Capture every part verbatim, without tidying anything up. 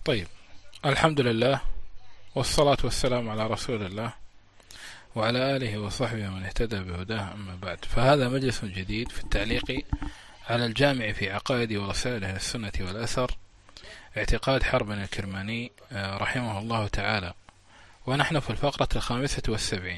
طيب، الحمد لله والصلاة والسلام على رسول الله وعلى آله وصحبه من اهتدى بهداه، أما بعد، فهذا مجلس جديد في التعليق على الجامع في عقائد ورسائل أهل السنة والأثر اعتقاد حرب الكرماني رحمه الله تعالى، ونحن في الفقرة الخامسة والسبعين.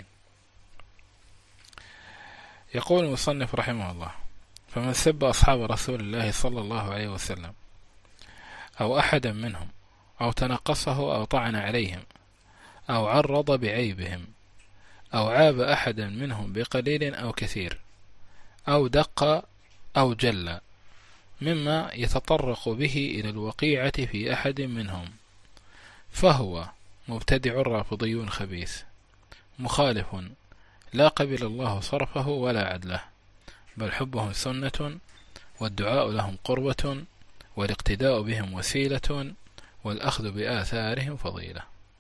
يقول المصنف رحمه الله: فمن سب أصحاب رسول الله صلى الله عليه وسلم أو أحدا منهم أو تنقصه أو طعن عليهم أو عرض بعيبهم أو عاب أحدا منهم بقليل أو كثير أو دق أو جل مما يتطرق به إلى الوقيعة في أحد منهم، فهو مبتدع رافضي خبيث مخالف لا قبل الله صرفه ولا عدله، بل حبهم سنة والدعاء لهم قربة والاقتداء بهم وسيلة والأخذ بآثارهم فضيلة.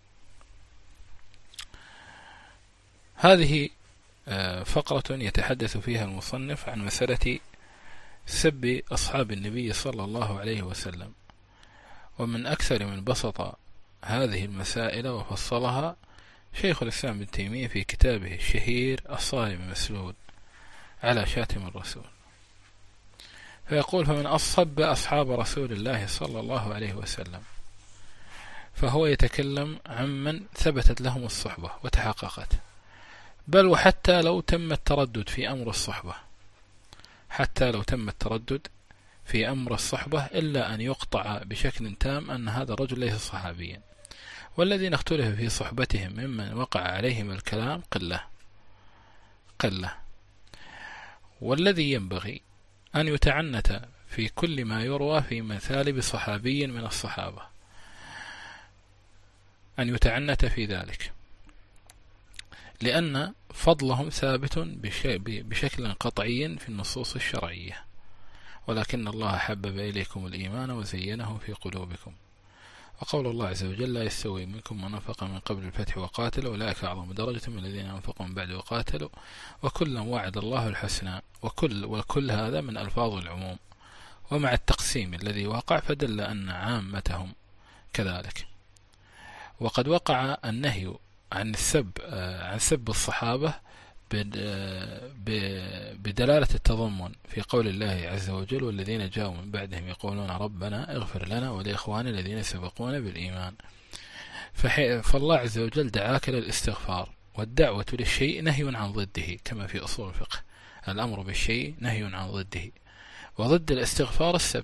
هذه فقرة يتحدث فيها المصنف عن مسألة سب أصحاب النبي صلى الله عليه وسلم، ومن أكثر من بسط هذه المسائل وفصلها شيخ الإسلام ابن تيمية في كتابه الشهير الصارم المسلول على شاتم الرسول، فيقول: فمن أصب أصحاب رسول الله صلى الله عليه وسلم فهو يتكلم عمن ثبتت لهم الصحبة وتحققت، بل وحتى لو تم التردد في أمر الصحبة حتى لو تم التردد في أمر الصحبة إلا أن يقطع بشكل تام أن هذا الرجل ليس صحابيا، والذين اختلف في صحبتهم ممن وقع عليهم الكلام قلة قلة والذي ينبغي أن يتعنت في كل ما يروى في مثالب صحابي من الصحابة، أن يتعنت في ذلك، لأن فضلهم ثابت بشكل قطعي في النصوص الشرعية، ولكن الله حبب إليكم الإيمان وزينه في قلوبكم، وقول الله عز وجل: لا يستوي منكم من أنفق من قبل الفتح وقاتل أولئك أعظم درجة من الذين أنفقوا من بعد وقاتلوا وكلا وعد الله الحسنى، وكل وكل هذا من ألفاظ العموم، ومع التقسيم الذي وقع فدل أن عامتهم كذلك. وقد وقع النهي عن السب عن سب الصحابة بدلالة التضمن في قول الله عز وجل: والذين جاءوا من بعدهم يقولون ربنا اغفر لنا ولإخواننا الذين سبقونا بالإيمان. فالله عز وجل دعاك للاستغفار، والدعوة للشيء نهي عن ضده، كما في أصول الفقه الأمر بالشيء نهي عن ضده، وضد الاستغفار السب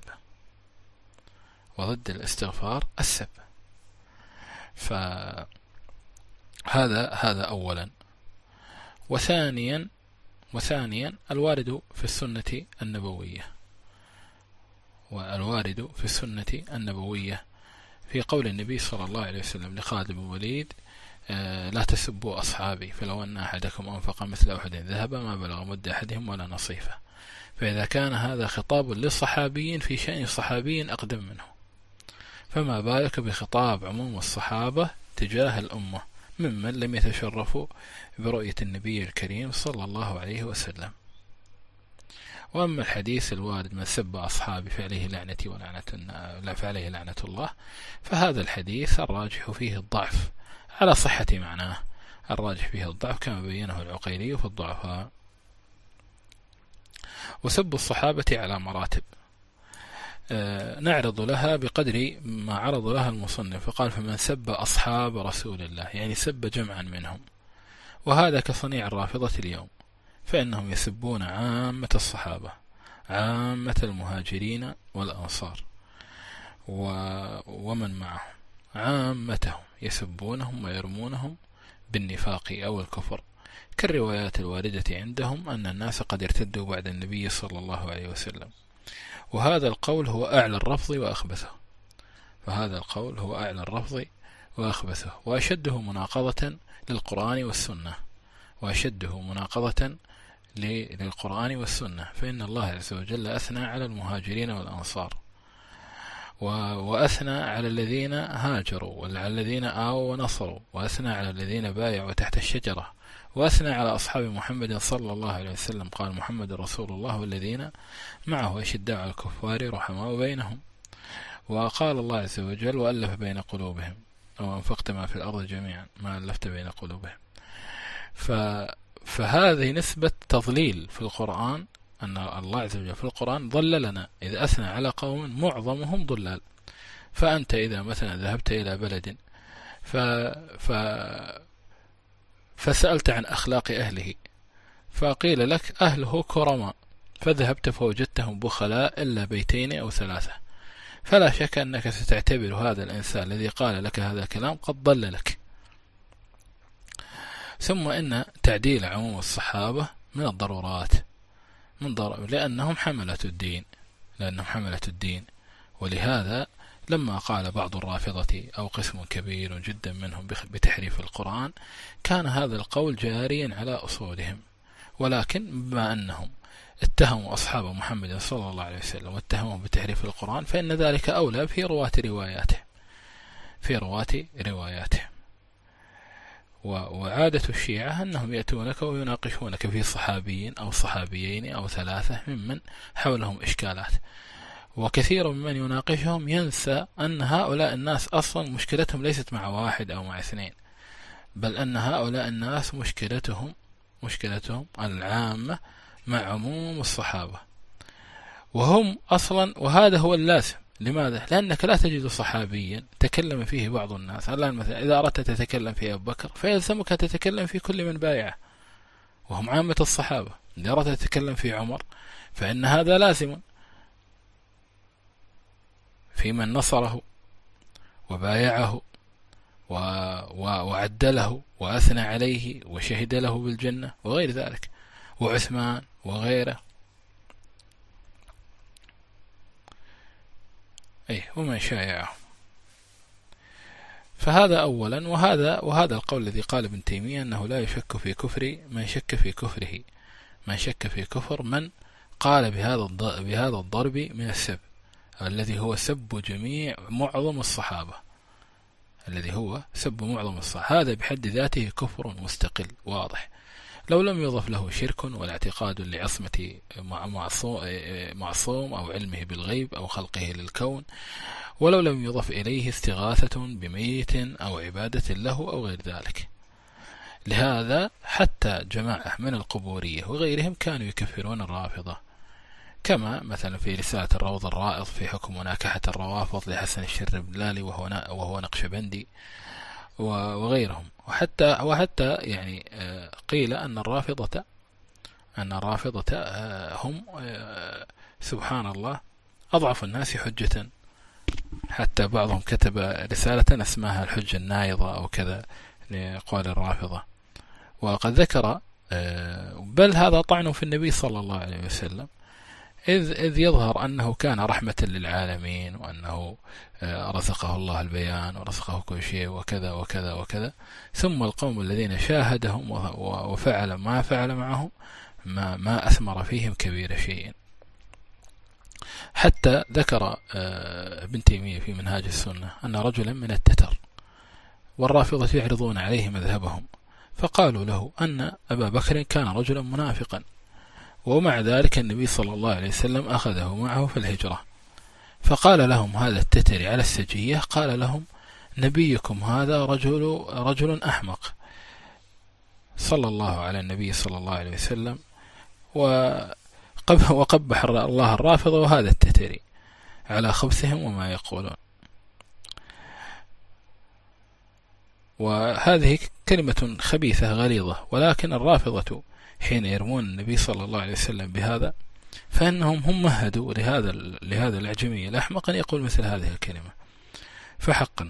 وضد الاستغفار السب فهذا هذا أولا. وثانيا وثانيا الوارد في السنة النبوية والوارد في السنة النبوية في قول النبي صلى الله عليه وسلم لخالد بن الوليد: لا تسبوا أصحابي فلو أن أحدكم أنفق مثل أحد ذهبا ما بلغ مد أحدهم ولا نصيفه. فإذا كان هذا خطاب للصحابيين في شأن صحابي أقدم منه، فما بالك بخطاب عموم الصحابة تجاه الأمة ممن لم يتشرفوا برؤية النبي الكريم صلى الله عليه وسلم. وأما الحديث الوارد: من سب أصحابي فعليه لعنة ولعنة لا فعليه لعنة الله، فهذا الحديث الراجح فيه الضعف على صحة معناه، الراجح فيه الضعف كما بينه العقيلي في الضعفاء. وسب الصحابة على مراتب نعرض لها بقدر ما عرض لها المصنف، فقال: فمن سب أصحاب رسول الله يعني سب جمعا منهم، وهذا كصنيع الرافضة اليوم، فإنهم يسبون عامة الصحابة عامة المهاجرين والأنصار ومن معهم، عامتهم يسبونهم ويرمونهم بالنفاق أو الكفر، كالروايات الواردة عندهم أن الناس قد ارتدوا بعد النبي صلى الله عليه وسلم. وهذا القول هو أعلى الرفض وأخبثه فهذا القول هو أعلى الرفض وأخبثه وأشده مناقضة للقرآن والسنة وأشده مناقضة للقرآن والسنة فإن الله عز وجل أثنى على المهاجرين والأنصار، وأثنى على الذين هاجروا وعلى الذين آووا ونصروا، وأثنى على الذين بايعوا تحت الشجرة، وأثنى على أصحاب محمد صلى الله عليه وسلم، قال: محمد رسول الله والذين معه أشداء على الكفار رحماء بينهم. وقال الله عز وجل وألف بين قلوبهم أو أنفقت ما في الأرض جميعا ما ألفت بين قلوبهم. ف... فهذه نسبة تضليل في القرآن، أن الله عز وجل في القرآن ضللنا إذ أثنى على قوم معظمهم ضلال. فأنت إذا مثلا ذهبت إلى بلد ف... ف... فسألت عن أخلاق أهله فقيل لك أهله كرماء، فذهبت فوجدتهم بخلاء إلا بيتين أو ثلاثة، فلا شك أنك ستعتبر هذا الإنسان الذي قال لك هذا الكلام قد ضللك. ثم إن تعديل عموم الصحابة من الضرورات، من ضرورة لأنهم حملة الدين لأنهم حملة الدين ولهذا لما قال بعض الرافضة أو قسم كبير جدا منهم بتحريف القرآن كان هذا القول جاريا على أصولهم، ولكن بما أنهم اتهموا أصحاب محمد صلى الله عليه وسلم واتهموا بتحريف القرآن فإن ذلك أولى في رواة رواياته في رواة رواياته وعادة الشيعة أنهم يأتونك ويناقشونك في صحابيين أو صحابيين أو ثلاثة ممن حولهم إشكالات، وكثير ممن يناقشهم ينسى أن هؤلاء الناس أصلا مشكلتهم ليست مع واحد أو مع اثنين، بل أن هؤلاء الناس مشكلتهم مشكلتهم العامة مع عموم الصحابة، وهم أصلا وهذا هو اللازم. لماذا؟ لأنك لا تجد صحابيا تكلم فيه بعض الناس. الآن مثلا إذا أردت تتكلم في أبو بكر فيلزمك تتكلم في كل من بايعه وهم عامة الصحابة. إذا أردت تتكلم في عمر فإن هذا لازم في من نصره وبايعه و... و... وعدله وأثنى عليه وشهد له بالجنة وغير ذلك، وعثمان وغيره أي ومن شايعه. فهذا أولا. وهذا وهذا القول الذي قال ابن تيمية أنه لا يشك في كفر من شك في كفره من شك في كفر من قال بهذا بهذا الضرب من السب الذي هو سب جميع معظم الصحابة الذي هو سب معظم الصحابة هذا بحد ذاته كفر مستقل واضح، لو لم يضف له شرك ولا اعتقاد لعصمة معصوم أو علمه بالغيب أو خلقه للكون، ولو لم يضف إليه استغاثة بميت أو عبادة له أو غير ذلك. لهذا حتى جماعة من القبورية وغيرهم كانوا يكفرون الرافضة، كما مثلا في رسالة الروض الرائض في حكم مناكحة الروافض لحسن الشربلالي وهو وهو نقشبندي وغيرهم. وحتى وحتى يعني قيل أن الرافضة أن الرافضة هم سبحان الله أضعف الناس حجة، حتى بعضهم كتب رسالة اسمها الحجة النايضة أو كذا لقول الرافضة. وقد ذكر بل هذا طعن في النبي صلى الله عليه وسلم، إذ, إذ يظهر أنه كان رحمة للعالمين وأنه رزقه الله البيان ورزقه كل شيء وكذا وكذا وكذا، ثم القوم الذين شاهدهم وفعل ما فعل معهم ما, ما أثمر فيهم كبير شيء. حتى ذكر ابن تيمية في منهاج السنة أن رجلا من التتر والرافضة يعرضون عليه مذهبهم، فقالوا له أن أبا بكر كان رجلا منافقا، ومع ذلك النبي صلى الله عليه وسلم أخذه معه في الهجرة. فقال لهم هذا التتري على السجية، قال لهم نبيكم هذا رجل رجل أحمق، صلى الله على النبي صلى الله عليه وسلم، وقبح الله الرافضة وهذا التتري على خبثهم وما يقولون. وهذه كلمة خبيثة غليظة، ولكن الرافضة حين يرمون النبي صلى الله عليه وسلم بهذا فإنهم هم مهدوا لهذا لهذا الأعجمي الأحمق أن يقول مثل هذه الكلمة. فحقا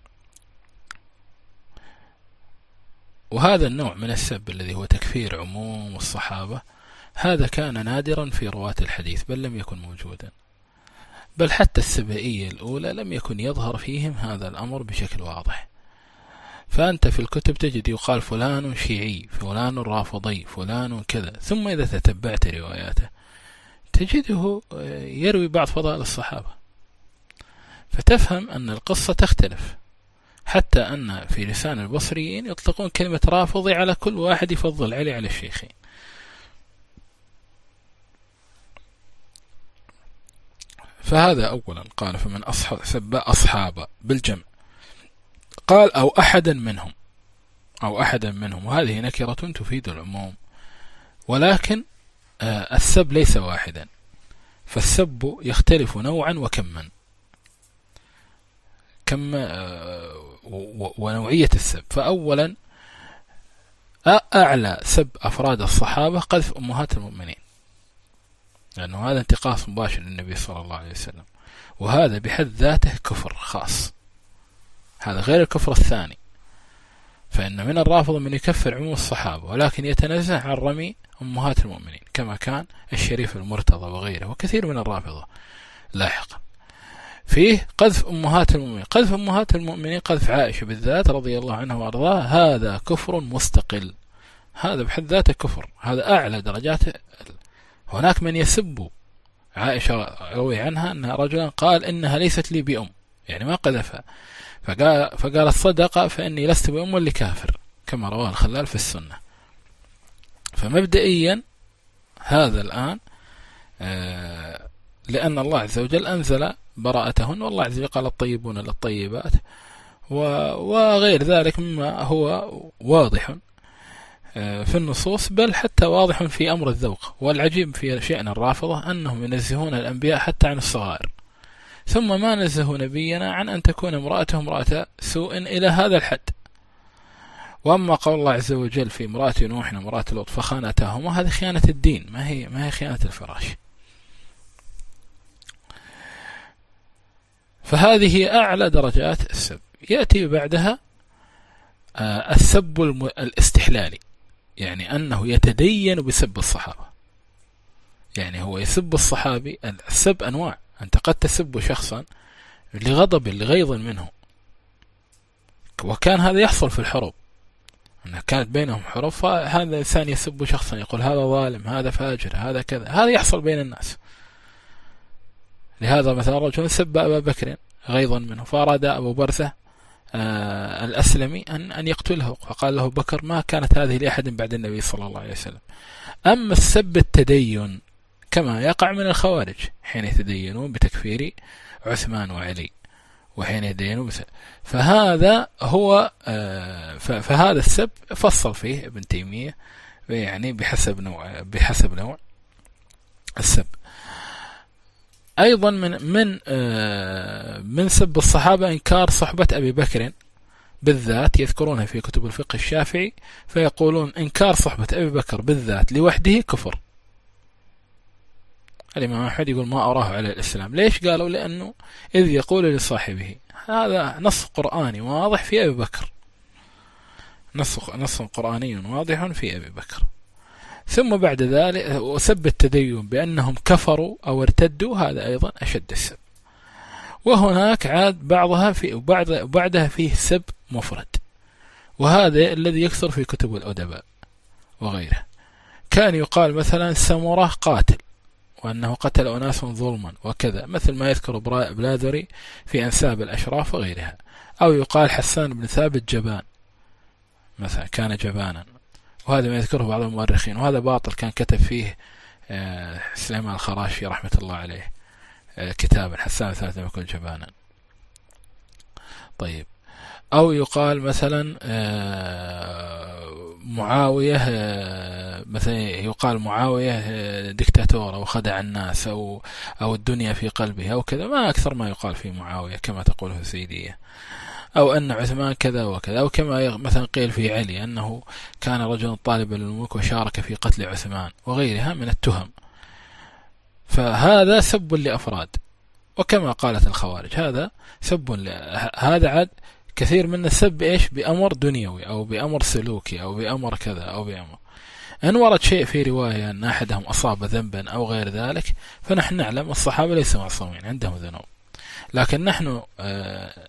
وهذا النوع من السب الذي هو تكفير عموم الصحابة هذا كان نادرا في رواة الحديث، بل لم يكن موجودا، بل حتى السبائية الأولى لم يكن يظهر فيهم هذا الأمر بشكل واضح. فأنت في الكتب تجد يقال فلان شيعي، فلان رافضي، فلان كذا، ثم إذا تتبعت رواياته تجده يروي بعض فضائل الصحابة، فتفهم أن القصة تختلف. حتى أن في لسان البصريين يطلقون كلمة رافضي على كل واحد يفضل علي على الشيخين. فهذا أولا. قال فمن أصحاب سب أصحاب بالجمع، قال أو أحدا منهم، أو أحدا منهم، وهذه نكرة تفيد العموم، ولكن آه السب ليس واحدا، فالسب يختلف نوعا وكما، كم آه ونوعية السب. فأولا أعلى سب أفراد الصحابة قذف أمهات المؤمنين، لأنه هذا انتقاص مباشر للنبي صلى الله عليه وسلم، وهذا بحد ذاته كفر خاص، هذا غير الكفر الثاني. فإن من الرافضة من يكفر عموم الصحابة ولكن يتنزه عن رمي أمهات المؤمنين، كما كان الشريف المرتضى وغيره وكثير من الرافضة لاحقا. فيه قذف أمهات المؤمنين، قذف أمهات المؤمنين قذف عائشة بالذات رضي الله عنها وأرضاها، هذا كفر مستقل، هذا بحد ذاته كفر، هذا أعلى درجات. هناك من يسب عائشة، روي عنها أنها رجلا قال إنها ليست لي بأم، يعني ما قذفها، فقال فقالت صدق فإني لست بأم لكافر، كما رواه الخلال في السنة. فمبدئيا هذا الآن آه لأن الله عز وجل أنزل براءتهن، والله عز وجل قال الطيبون للطيبات وغير ذلك مما هو واضح في النصوص، بل حتى واضح في أمر الذوق. والعجيب في شأن الرافضة أنهم ينزهون الأنبياء حتى عن الصغائر، ثم ما نزهوا نبينا عن أن تكون امرأته امرأة سوء إلى هذا الحد. وأما قول الله عز وجل في امرأة نوح وامرأة لوط فخانتاهما، هذه خيانة الدين، ما هي ما هي خيانة الفراش. فهذه أعلى درجات السب. يأتي بعدها آه السب الاستحلالي، يعني أنه يتدين بسب الصحابة، يعني هو يسب الصحابي. السب أنواع، أنت قد تسب شخصا لغضب لغيظ منه، وكان هذا يحصل في الحروب، أنه كانت بينهم حروب، فهذا الإنسان يسب شخصا يقول هذا ظالم، هذا فاجر، هذا كذا، هذا يحصل بين الناس. لهذا مثلا رجل سب أبا بكر غيظا منه، فأراد أبو برثة آه الأسلمي أن أن يقتله، فقال له بكر ما كانت هذه لأحد بعد النبي صلى الله عليه وسلم. أما السب التدين كما يقع من الخوارج حين يتدينون بتكفير عثمان وعلي، وحين يتدينون بس، فهذا هو آه فهذا السب فصل فيه ابن تيمية، يعني بحسب نوع بحسب نوع السب. أيضا من من آه من سب الصحابة إنكار صحبة أبي بكر بالذات، يذكرونها في كتب الفقه الشافعي، فيقولون إنكار صحبة أبي بكر بالذات لوحده كفر. الإمام أحمد يقول ما أراه على الإسلام. ليش؟ قالوا لأنه إذ يقول لصاحبه، هذا نص قرآني واضح في أبي بكر، نص نص قرآني واضح في أبي بكر. ثم بعد ذلك وسب التدين بأنهم كفروا أو ارتدوا، هذا أيضا أشد السب. وهناك عاد بعضها في وبعد بعدها فيه سب مفرد، وهذا الذي يكثر في كتب الأدباء وغيره. كان يقال مثلا سمرة قاتل، وأنه قتل أناس ظلما وكذا، مثل ما يذكر بلاذري في أنساب الأشراف وغيرها. أو يقال حسان بن ثابت جبان مثلا، كان جبانا، وهذا ما يذكره بعض المؤرخين، وهذا باطل. كان كتب فيه سليمان الخراشي رحمة الله عليه كتابا حسان ثلاثة لم يكن جبانا. طيب، أو يقال مثلا معاوية، مثلا يقال معاوية دكتاتور أو خدع الناس أو أو الدنيا في قلبه أو كذا، ما أكثر ما يقال في معاوية كما تقوله السيدية. أو أن عثمان كذا وكذا، أو كما مثلا قيل في علي أنه كان رجلا طالبا للملك وشارك في قتل عثمان وغيرها من التهم. فهذا سب لأفراد، وكما قالت الخوارج هذا سب ل... هذا عاد كثير من السب إيش بأمر دنيوي أو بأمر سلوكي أو بأمر كذا أو بأمر. إن ورد شيء في رواية أن أحدهم أصاب ذنبا أو غير ذلك، فنحن نعلم الصحابة ليسوا معصومين، عندهم ذنوب، لكن نحن آه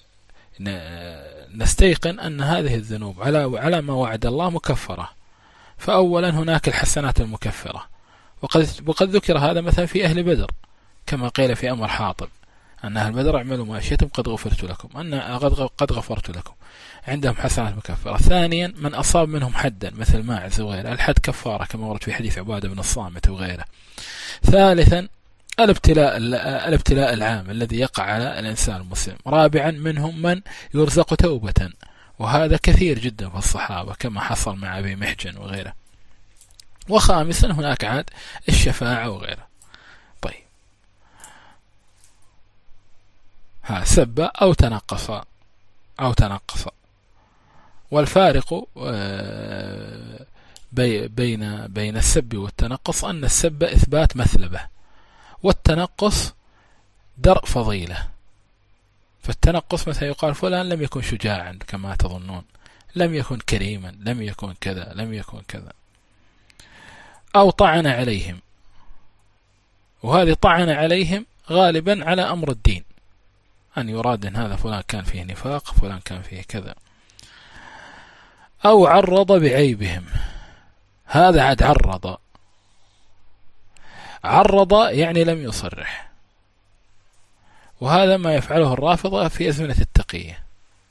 نستيقن أن هذه الذنوب على على ما وعد الله مكفرة. فأولا هناك الحسنات المكفرة، وقد وقد ذكر هذا مثلا في أهل بدر، كما قيل في أمر حاطب أن أهل بدر اعملوا ما شئتم قد غفرت لكم، أن قد غفرت لكم، عندهم حسنات مكفرة. ثانيا من أصاب منهم حدا مثل ماعز وغيره، الحد كفارة كما ورد في حديث عبادة بن الصامت وغيره. ثالثا الابتلاء الابتلاء العام الذي يقع على الإنسان المسلم. رابعا منهم من يرزق توبة، وهذا كثير جدا في الصحابة كما حصل مع أبي محجن وغيره. وخامسا هناك عاد الشفاعة وغيره. طيب، ها سب أو تنقص أو تنقص. والفارق بين بين السب والتنقص أن السب إثبات مثلبة، والتنقص درء فضيلة. فالتنقص مثلا يقال فلان لم يكن شجاعا كما تظنون، لم يكن كريما، لم يكن كذا، لم يكن كذا. أو طعن عليهم، وهذه طعن عليهم غالبا على أمر الدين، أن يراد أن هذا فلان كان فيه نفاق، فلان كان فيه كذا. أو عرض بعيبهم، هذا عاد عرض عرض يعني لم يصرح، وهذا ما يفعله الرافضة في أزمنة التقية،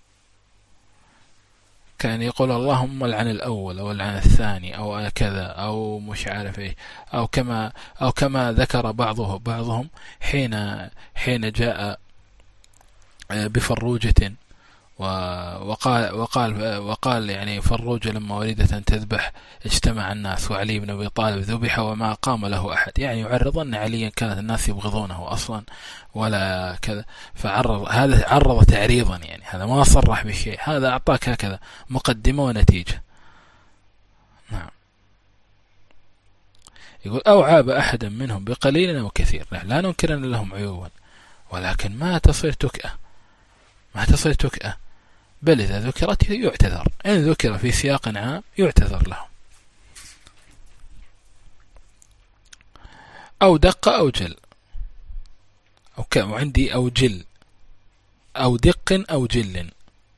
كان يقول اللهم لعن الأول أو لعن الثاني أو كذا أو مش عارف إيه، أو كما أو كما ذكر بعضه بعضهم حين حين جاء بفروجة وقال وقال وقال يعني فروجة لما ولدت أن تذبح اجتمع الناس وعلي بن أبي طالب ذبح وما قام له أحد، يعني يعرض أن عليا كانت الناس يبغضونه أصلا ولا كذا، فعرض هذا عرض تعريضا، يعني هذا ما صرح بشيء، هذا أعطاك هكذا مقدمة ونتيجة. نعم. يقول أو عاب أحدا منهم بقليل أو كثير، لا ننكر أن لهم عيوبا، ولكن ما تصير تكأة، ما تصير تكأة، بل إذا ذكرت يعتذر، إن ذكر في سياق عام يعتذر لهم. أو دق أو جل، أو كم عندي أو جل، أو دق أو جل.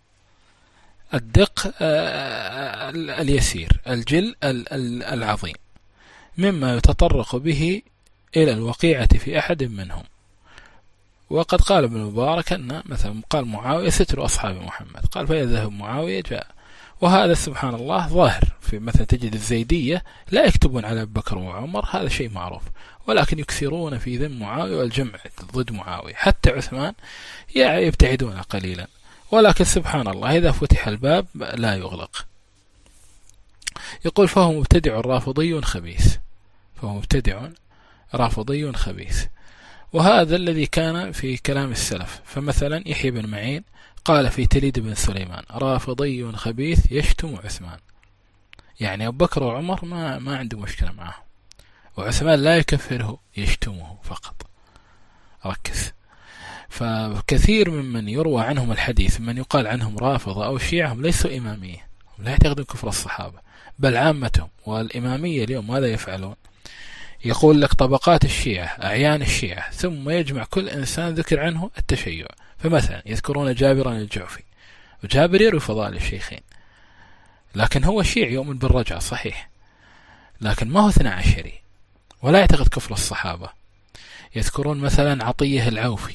الدق اليسير، الجل العظيم، مما يتطرق به إلى الوقيعة في أحد منهم. وقد قال ابن المبارك أن مثلا قال معاوية ستر أصحاب محمد، قال فيذهب معاوية جاء، وهذا سبحان الله ظاهر في مثلا تجد الزيدية لا يكتبون على أبي بكر وعمر، هذا شيء معروف، ولكن يكثرون في ذم معاوية والجمع ضد معاوية، حتى عثمان يبتعدون قليلا، ولكن سبحان الله إذا فتح الباب لا يغلق. يقول فهو مبتدع رافضي خبيث، فهو مبتدع رافضي خبيث. وهذا الذي كان في كلام السلف، فمثلا يحيى بن معين قال في تليد بن سليمان رافضي خبيث يشتم عثمان، يعني أبو بكر وعمر ما ما عنده مشكلة معه، وعثمان لا يكفره يشتمه فقط. ركز. فكثير ممن يروى عنهم الحديث من يقال عنهم رافضة أو شيعة هم ليسوا إمامية، لا يعتقدون كفر الصحابة، بل عامتهم. والإمامية اليوم ماذا يفعلون؟ يقول لك طبقات الشيعة، أعيان الشيعة، ثم يجمع كل إنسان ذكر عنه التشيع. فمثلا يذكرون جابرا الجعفي، وجابر يروي فضائل الشيخين، لكن هو شيعي يؤمن بالرجعة صحيح، لكن ما هو اثنى عشري ولا يعتقد كفر الصحابة. يذكرون مثلا عطية العوفي،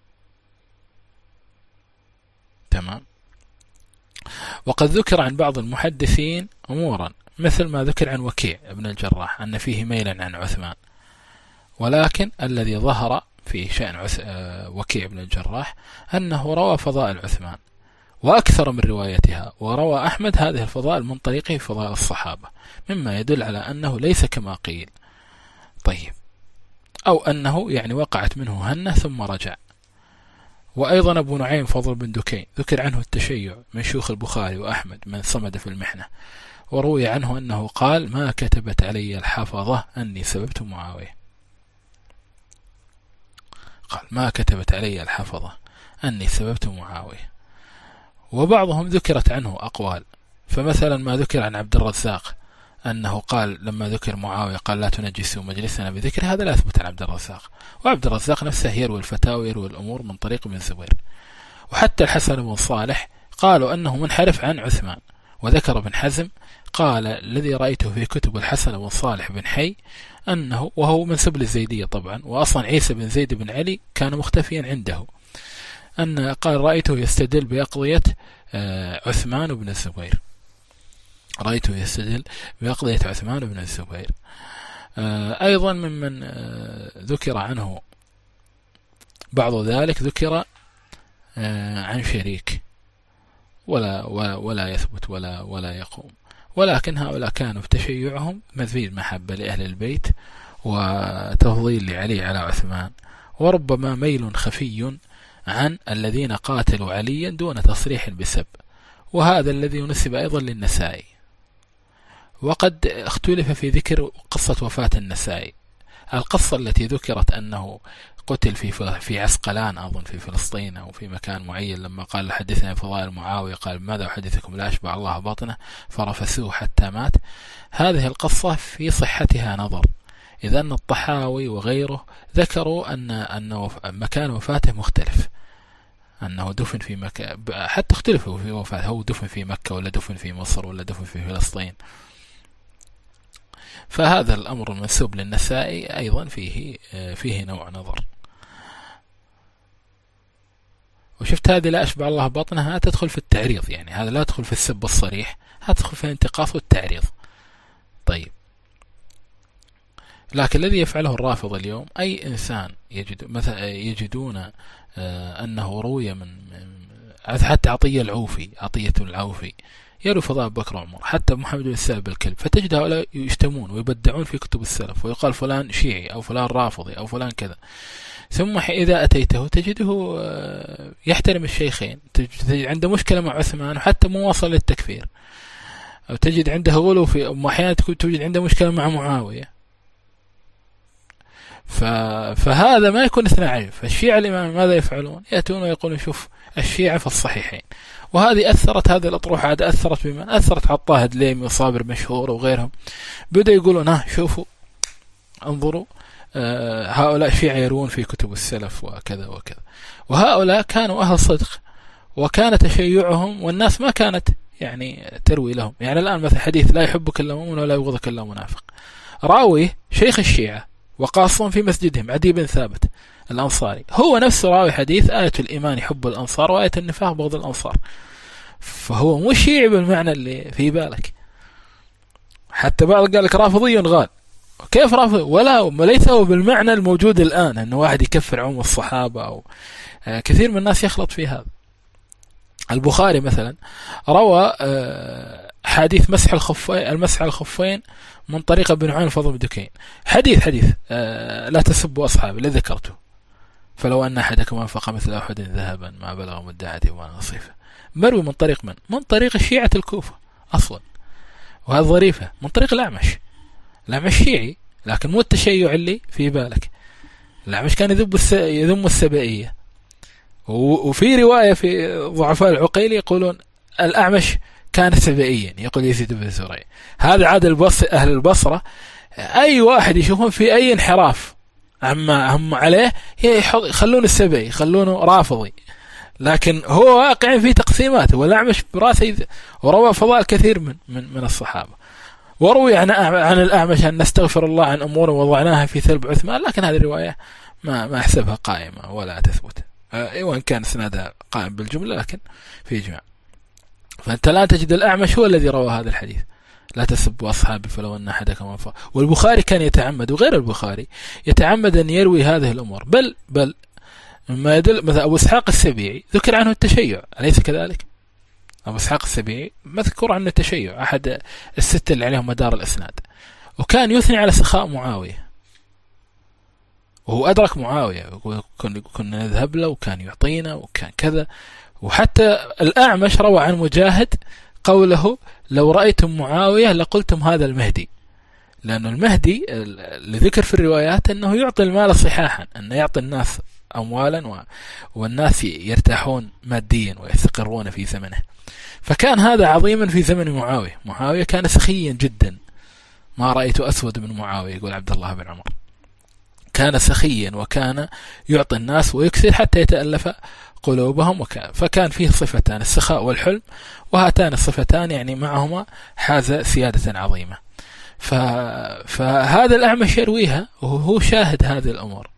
تمام. وقد ذكر عن بعض المحدثين أمورا مثل ما ذكر عن وكيع ابن الجراح أن فيه ميلا عن عثمان، ولكن الذي ظهر في شأن وكيع ابن الجراح أنه روى فضائل عثمان وأكثر من روايتها، وروى أحمد هذه الفضائل من طريقه فضائل الصحابة، مما يدل على أنه ليس كما قيل. طيب، أو أنه يعني وقعت منه هنة ثم رجع. وأيضا أبو نعيم فضل بن دكين ذكر عنه التشيع من شيوخ البخاري وأحمد من صمد في المحنة، وروي عنه أنه قال ما كتبت علي الحفظة أني سببت معاوية، قال ما كتبت علي الحفظة أني سببت معاوية. وبعضهم ذكرت عنه أقوال، فمثلا ما ذكر عن عبد الرزاق أنه قال لما ذكر معاوية قال لا تنجسوا مجلسنا بذكر، هذا لا يثبت عن عبد الرزاق، وعبد الرزاق نفسه يروي الفتاوى ويروي الأمور من طريق ابن الزبير. وحتى الحسن بن صالح قالوا أنه منحرف عن عثمان، وذكر ابن حزم قال الذي رأيته في كتب الحسن بن صالح بن حي أنه، وهو منسب للزيدية طبعا، وأصلا عيسى بن زيد بن علي كان مختفيا عنده، أن قال رأيته يستدل بأقضية عثمان بن الزبير، رأيته يستدل بأقضية عثمان بن الزبير. أيضا ممن ذكر عنه بعض ذلك ذكر عن شريك ولا, ولا, ولا يثبت ولا, ولا يقوم، ولكن هؤلاء كانوا في تشيعهم مزيد محبة لأهل البيت وتفضيل لعلي على عثمان، وربما ميل خفي عن الذين قاتلوا عليا دون تصريح بسب، وهذا الذي ينسب أيضا للنسائي. وقد اختلف في ذكر قصة وفاة النسائي. القصة التي ذكرت أنه قتل في في عسقلان أظن في فلسطين أو في مكان معين، لما قال حدثنا فضائل معاوية قال ماذا أحدثكم لا أشبع الله بطنه فرفسوه حتى مات. هذه القصة في صحتها نظر، إذا أن الطحاوي وغيره ذكروا أن أن مكان وفاته مختلف، أنه دفن في مكة، حتى اختلفوا في وفاته، هو دفن في مكة ولا دفن في مصر ولا دفن في فلسطين. فهذا الأمر المنسوب للنسائي أيضا فيه فيه نوع نظر. وشفت هذه لا أشبع الله بطنها تدخل في التعريض، يعني هذا لا تدخل في السب الصريح، هتدخل في الانتقاص والتعريض. طيب، لكن الذي يفعله الرافض اليوم أي إنسان يجد مثلا يجدون أنه روي من حتى عطية العوفي عطية العوفي يروي فضاء بكر وعمر، حتى محمد بن السائب الكلب، فتجد هؤلاء يشتمون ويبدعون في كتب السلف ويقال فلان شيعي أو فلان رافضي أو فلان كذا. ثم إذا أتيته تجده يحترم الشيخين، تجد عنده مشكلة مع عثمان وحتى مو واصل للتكفير، أو تجد عنده غلو في أحيانا تجد عنده مشكلة مع معاوية. فهذا ما يكون اثناء عيب. فالشيعة الإمام ماذا يفعلون؟ يأتون ويقولون شوف الشيعة في الصحيحين. وهذه أثرت، هذه الأطروحات أثرت بمن؟ أثرت على طه دليمي وصابر مشهور وغيرهم، بدأ يقولون ها شوفوا انظروا آه هؤلاء الشيعة يروون في كتب السلف وكذا وكذا. وهؤلاء كانوا أهل صدق وكان تشيعهم، والناس ما كانت يعني تروي لهم. يعني الآن مثل حديث لا يحبك إلا مؤمن ولا يبغضك إلا منافق، راوي شيخ الشيعة وقاصهم في مسجدهم عدي بن ثابت الأنصاري، هو نفسه راوي حديث آية الإيمان حب الأنصار وآية النفاق بغض الأنصار. فهو مو شيعي بالمعنى اللي في بالك. حتى بعض قال لك رافضي غال، كيف رافض؟ ولا ليس هو بالمعنى الموجود الآن أنه واحد يكفر عموم الصحابة أو كثير من الناس يخلط في هذا. البخاري مثلا روى حديث مسح الخفين المسح على الخفين من طريق ابن عون الفضل بن دكين، حديث حديث لا تسبوا أصحابي اللي ذكرته، فلو أن أحدكم أنفق مثل أحد ذهبا ما بلغ مدعته ولا نصيفه. مروي من طريق من؟ من طريق الشيعة الكوفة أصلا، وهذا ظريفة من طريق الأعمش. الأعمش شيعي لكن مو التشيع اللي في بالك. الأعمش كان يذم الس... يذم السبائية. و... وفي رواية في ضعفاء العقيل يقولون الأعمش كان سبائيا، يقول يزيد بن زريع. هذا عاد البص... أهل البصرة أي واحد يشوفون في أي انحراف عما هم عليه يخلون السبائي يخلونه رافضي، لكن هو واقع في تقسيماته. والأعمش براسه وروى فضائل كثير من من, من الصحابة. وروي عن عن الأعمش أن نستغفر الله عن أمور وضعناها في ثلب عثمان، لكن هذه الرواية ما ما أحسبها قائمة ولا تثبت، أه وإن كان سنادها قائم بالجملة لكن في إجماع. فأنت لا تجد الأعمش هو الذي روى هذا الحديث لا تسبوا أصحابي فلو أن أحدكم أنفق. والبخاري كان يتعمد وغير البخاري يتعمد أن يروي هذه الأمور، بل بل مما يدل مثلا أبو إسحاق السبيعي ذكر عنه التشيع، أليس كذلك؟ أبو إسحاق السبيعي مذكور عنه التشيع، أحد الستة اللي عليهم مدار الإسناد، وكان يثني على سخاء معاوية، وهو أدرك معاوية كنا نذهب له وكان يعطينا وكان كذا. وحتى الأعمش روى عن مجاهد قوله لو رأيتم معاوية لقلتم هذا المهدي، لأن المهدي اللي ذكر في الروايات أنه يعطي المال صحاحا، أنه يعطي الناس أموالا و... والناس يرتاحون ماديا ويستقرون في ثمنه. فكان هذا عظيما في زمن معاوية. معاوية كان سخيا جدا، ما رأيت أسود من معاوية، يقول عبد الله بن عمر، كان سخيا وكان يعطي الناس ويكثر حتى يتألف قلوبهم. وكان فكان فيه صفتان السخاء والحلم، وهاتان الصفتان يعني معهما حاز سيادة عظيمة. ف... فهذا الأعمش يرويها وهو شاهد هذه الأمور،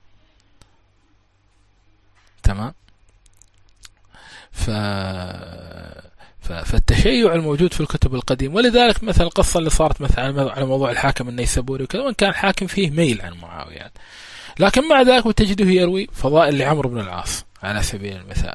تمام. ف... فالتشيع الموجود في الكتب القديمة، ولذلك مثل القصة اللي صارت مثلا على موضوع الحاكم النيسابوري وكذا، وان كان الحاكم فيه ميل عن معاوية، لكن مع ذلك وتجده يروي فضائل لعمرو بن العاص على سبيل المثال،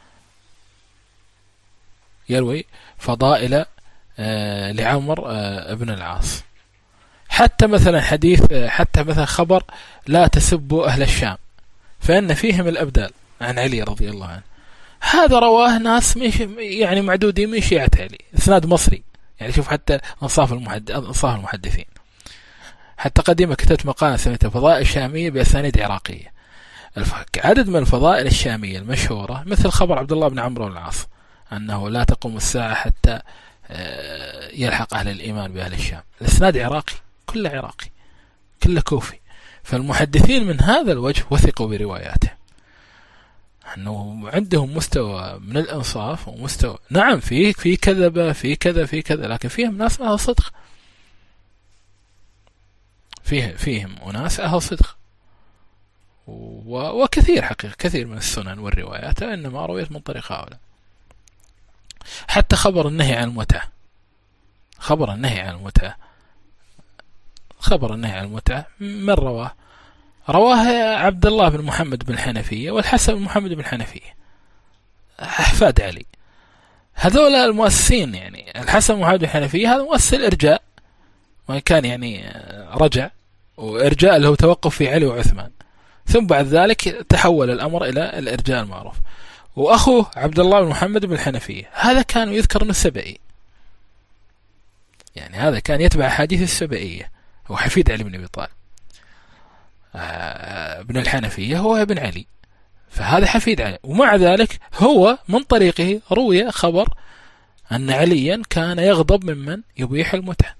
يروي فضائل آه لعمر آه بن العاص. حتى مثلا حديث آه حتى مثلا خبر لا تسبوا أهل الشام فإن فيهم الأبدال عن علي رضي الله عنه، هذا رواه ناس مش يعني معدودين من شيعة علي، إسناد مصري. يعني شوف حتى أنصاف المحد... أنصاف المحدثين، حتى قديمة كتبت مقال سميتها فضائل الشامية بأسانيد عراقية. عدد من الفضائل الشامية المشهورة مثل خبر عبد الله بن عمرو بن العاص أنه لا تقوم الساعة حتى يلحق أهل الإيمان بأهل الشام، الإسناد عراقي، كله عراقي، كله كوفي. فالمحدثين من هذا الوجه وثقوا برواياته، أنه عندهم مستوى من الإنصاف ومستوى، نعم في في كذبة في كذا في كذا، لكن فيهم ناس أهل صدق، فيه فيهم أناس أهل صدق. وكثير حقيقة كثير من السنن والروايات إنما رويت من طريق هؤلاء. حتى خبر النهي عن المتعة، خبر النهي عن المتعة خبر النهي عن المتعة من رواه؟ رواه عبد الله بن محمد بن الحنفية والحسن بن محمد بن الحنفية، أحفاد علي. هذول المؤسسين، يعني الحسن بن محمد بن الحنفية هذا مؤسس الإرجاء، وإن كان يعني رجع، وإرجاء اللي هو توقف في علي وعثمان، ثم بعد ذلك تحول الأمر إلى الإرجاء المعروف. وأخوه عبد الله بن محمد بن الحنفية هذا كان يذكر من السبعي، يعني هذا كان يتبع حديث السبعية، هو حفيد علي بن أبي طالب. ابن الحنفية هو ابن علي، فهذا حفيد علي، ومع ذلك هو من طريقه روي خبر أن عليا كان يغضب ممن يبيح المتعة.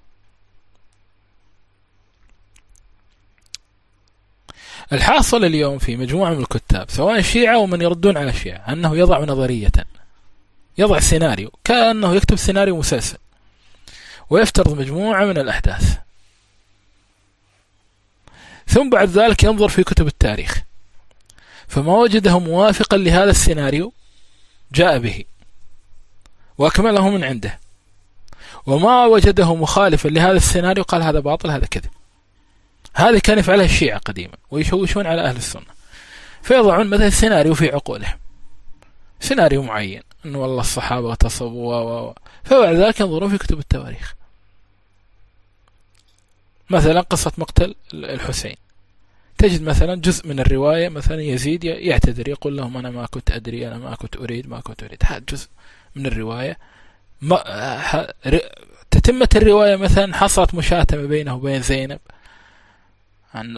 الحاصل اليوم في مجموعة من الكتاب سواء الشيعة ومن يردون على الشيعة أنه يضع نظرية، يضع سيناريو كأنه يكتب سيناريو مسلسل، ويفترض مجموعة من الأحداث، ثم بعد ذلك ينظر في كتب التاريخ، فما وجده موافقا لهذا السيناريو جاء به وأكمله من عنده، وما وجده مخالفا لهذا السيناريو قال هذا باطل هذا كذب. هذا كان يفعلها الشيعة قديما ويشوشون على أهل السنة، فيضعون مثلا سيناريو في عقولهم، سيناريو معين أنه والله الصحابة تصبوا و... فبعد ذلك ينظرون في كتب التواريخ. مثلا قصة مقتل الحسين، تجد مثلا جزء من الرواية مثلا يزيد يعتذر يقول لهم أنا ما كنت أدري، أنا ما كنت أريد ما كنت أريد هذا جزء من الرواية. ما... ه... ر... تتمة الرواية مثلا حصلت مشاتمة بينه وبين زينب، أن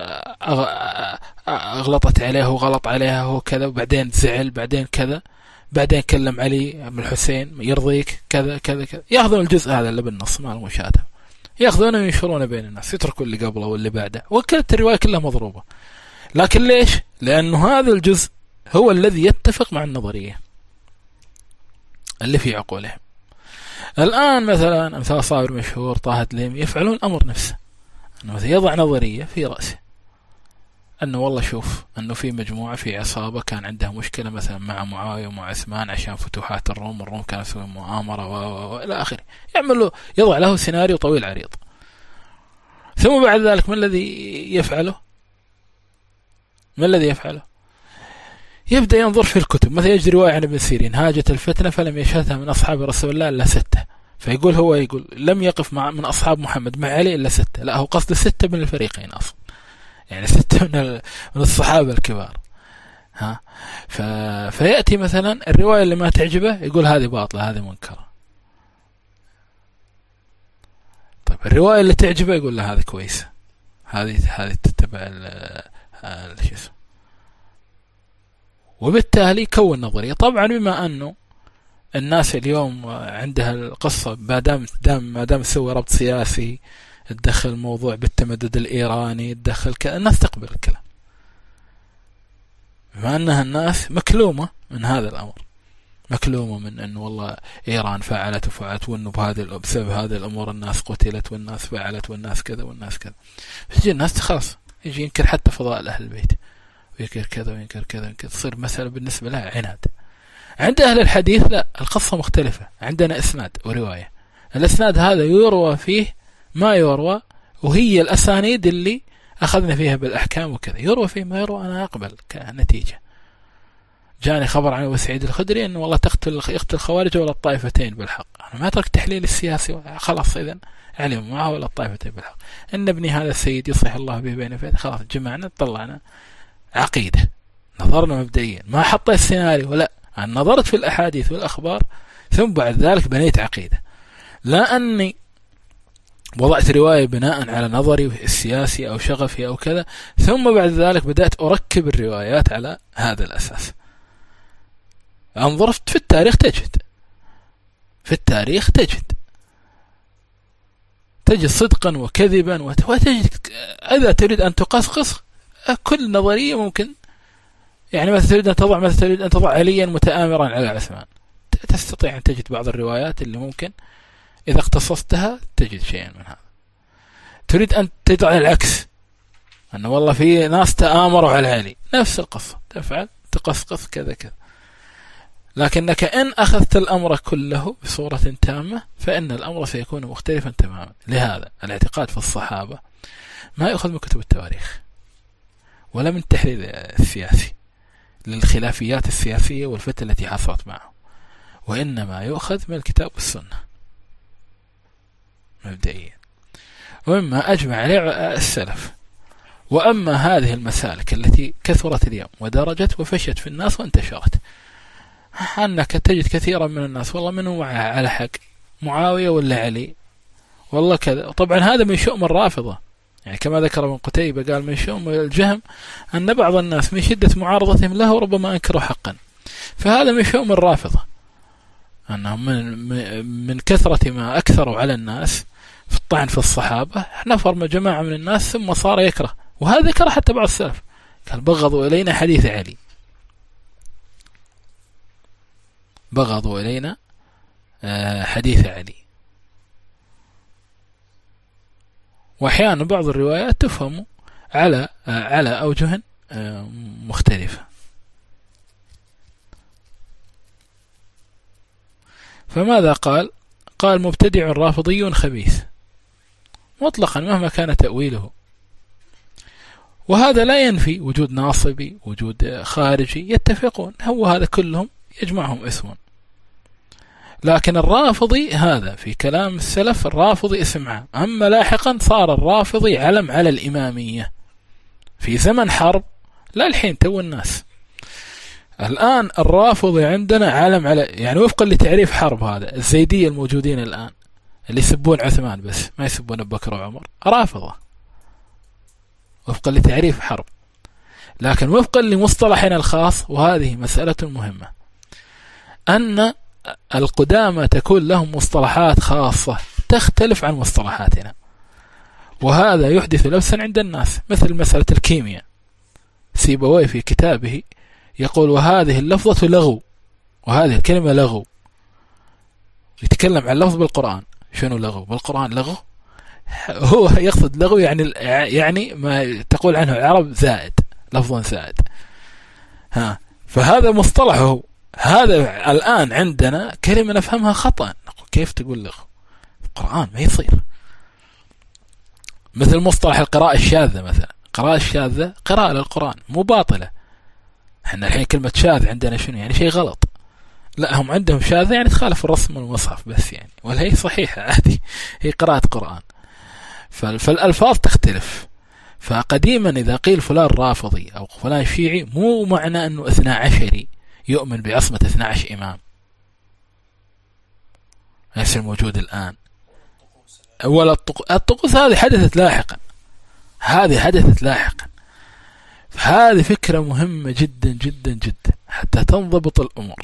أغلطت عليه وغلط عليها وكذا، وبعدين زعل، بعدين كذا، بعدين كلم علي بن الحسين يرضيك كذا كذا كذا. يأخذون الجزء هذا اللي بالنص مع المشاتمة، يأخذونه وينشرونه بين الناس، يتركوا اللي قبله واللي بعده، وكانت الرواية كلها مضروبة. لكن ليش؟ لأنه هذا الجزء هو الذي يتفق مع النظرية اللي في عقولهم. الآن مثلا أمثال صابر مشهور، طه دليمي، يفعلون الأمر نفسه، أنه يضع نظرية في رأسه أنه والله شوف أنه في مجموعة في عصابة كان عندها مشكلة مثلا مع معاوية ومع عثمان عشان فتوحات الروم، الروم كانوا يسوون مؤامرة وإلى آخره، يعمل يضع له سيناريو طويل عريض. ثم بعد ذلك ما الذي يفعله؟ ما الذي يفعله؟ يبدأ ينظر في الكتب، مثلا يجري رواية عن ابن سيرين هاجت الفتنة فلم يشهدها من أصحاب رسول الله إلا ستة، فيقول هو يقول لم يقف مع من أصحاب محمد مع علي إلا ستة، لا هو قصد ستة من الفريقين أصلا، يعني ستة من من الصحابة الكبار. ها ف... فيأتي مثلا الرواية اللي ما تعجبه يقول هذه باطلة هذه منكرة. طيب الرواية اللي تعجبه يقول له هذه كويسة، هذه هذه تتبع ال شو اسمه، وبالتالي كون نظرية. طبعا بما أنه الناس اليوم عندها القصة ما دام دام ما دام سوى ربط سياسي، تدخل الموضوع بالتمدد الإيراني، تدخل ك... الناس تقبل الكلام، بما أنها الناس مكلومة من هذا الأمر، مكلومة من أنه والله إيران فعلت وفعلت، وأنه بهذه بسبب هذه الأمور الناس قتلت والناس فعلت والناس كذا والناس كذا. يجي الناس خلاص يجي ينكر حتى فضائل أهل البيت، وينكر كذا وينكر كذا وينكر، تصير مسألة بالنسبة لها عناد. عند أهل الحديث لا، القصة مختلفة، عندنا إسناد ورواية، الإسناد هذا يروى فيه ما يروى، وهي الأسانيد اللي أخذنا فيها بالأحكام وكذا، يروى فيه ما يروى أنا أقبل كنتيجة. جاني خبر عن أبو سعيد الخدري أنه والله تقتل يقتل الخوارج ولا الطائفتين بالحق، أنا ما أترك تحليل السياسي خلاص، إذن علم معه ولا الطائفتين بالحق، إن ابني هذا السيد يصلح الله به بين فيه، خلاص جمعنا طلعنا عقيدة، نظرنا مبدئيا، ما حطيت سيناريو ولا، أنا نظرت في الأحاديث والأخبار ثم بعد ذلك بنيت عقيدة، لا أني وضعت رواية بناء على نظري السياسي أو شغفي أو كذا، ثم بعد ذلك بدأت أركب الروايات على هذا الأساس. أنظرت في التاريخ تجد في التاريخ تجد تجد صدقا وكذبا، وتجد إذا تريد أن تقصقص كل نظرية ممكن، يعني مثلا تريد أن تضع مثلا تريد أن تضع عليا متآمرا على عثمان، تستطيع أن تجد بعض الروايات اللي ممكن إذا اختصصتها تجد شيئا من هذا. تريد أن تضع العكس، أنه والله في ناس تآمروا على علي، نفس القصة تفعل تقصقص كذا كذا. لكنك إن أخذت الأمر كله بصورة تامة فإن الأمر سيكون مختلفا تماما. لهذا الاعتقاد في الصحابة ما يأخذ من كتب التواريخ ولا من التحليل السياسي للخلافيات السياسية والفتن التي حصلت معه، وإنما يؤخذ من الكتاب والسنة مبدئيا، ومما أجمع عليه السلف. وأما هذه المسالك التي كثرت اليوم ودرجت وفشت في الناس وانتشرت، أنك تجد كثيرا من الناس والله منه على حق معاوية ولا علي والله كذا. طبعا هذا من شؤم الرافضة، يعني كما ذكر ابن قتيبة قال من شؤم الجهم أن بعض الناس من شدة معارضتهم له ربما أنكروا حقا، فهذا من شؤم الرافضة أنهم من, من كثرة ما أكثروا على الناس في الطعن في الصحابة نفر من جماعة من الناس ثم صار يكره، وهذا ذكر حتى بعض السلف قال بغضوا إلينا حديث علي، بغضوا إلينا حديث علي. وأحيانا بعض الروايات تفهم على على أوجه مختلفة. فماذا قال؟ قال مبتدع رافضي خبيث مطلقا مهما كان تأويله، وهذا لا ينفي وجود ناصبي وجود خارجي يتفقون، هو هذا كلهم يجمعهم اسم. لكن الرافضي هذا في كلام السلف الرافضي اسم عام، أما لاحقا صار الرافضي علم على الإمامية في زمن حرب، لا الحين تو الناس الآن الرافضي عندنا علم على، يعني وفقا لتعريف حرب هذا الزيدية الموجودين الآن اللي يسبون عثمان بس ما يسبون أبو بكر وعمر رافضة وفقا لتعريف حرب. لكن وفقا لمصطلحنا الخاص، وهذه مسألة مهمة، أن القدامى تكون لهم مصطلحات خاصة تختلف عن مصطلحاتنا، وهذا يحدث لبسا عند الناس، مثل مسألة الكيمياء. سيبويه في كتابه يقول وهذه اللفظة لغو، وهذه الكلمة لغو، يتكلم عن لفظ بالقرآن. شنو لغو بالقرآن؟ لغو هو يقصد لغو يعني يعني ما تقول عنه العرب زائد، لفظ زائد. ها فهذا مصطلحه، هذا الآن عندنا كلمة نفهمها خطأ، كيف تقول لغو؟ القرآن ما يصير. مثل مصطلح القراءة الشاذة، مثلا القراءة الشاذة قراءة للقرآن مو باطلة. احنا الحين كلمة شاذ عندنا شنو يعني؟ شيء غلط. لا هم عندهم شاذة يعني تخالف الرسم والمصحف بس يعني، ولا هي صحيحة عادي، هي قراءة قرآن. فالألفاظ تختلف. فقديما إذا قيل فلان رافضي أو فلان شيعي مو معنى أنه اثنى عشري يؤمن بعصمة اثنى عشر إمام، نفس الموجود الآن. ولا الطقوس هذه حدثت لاحقا، هذه حدثت لاحقا. هذه فكرة مهمة جدا جدا جدا حتى تنضبط الأمور.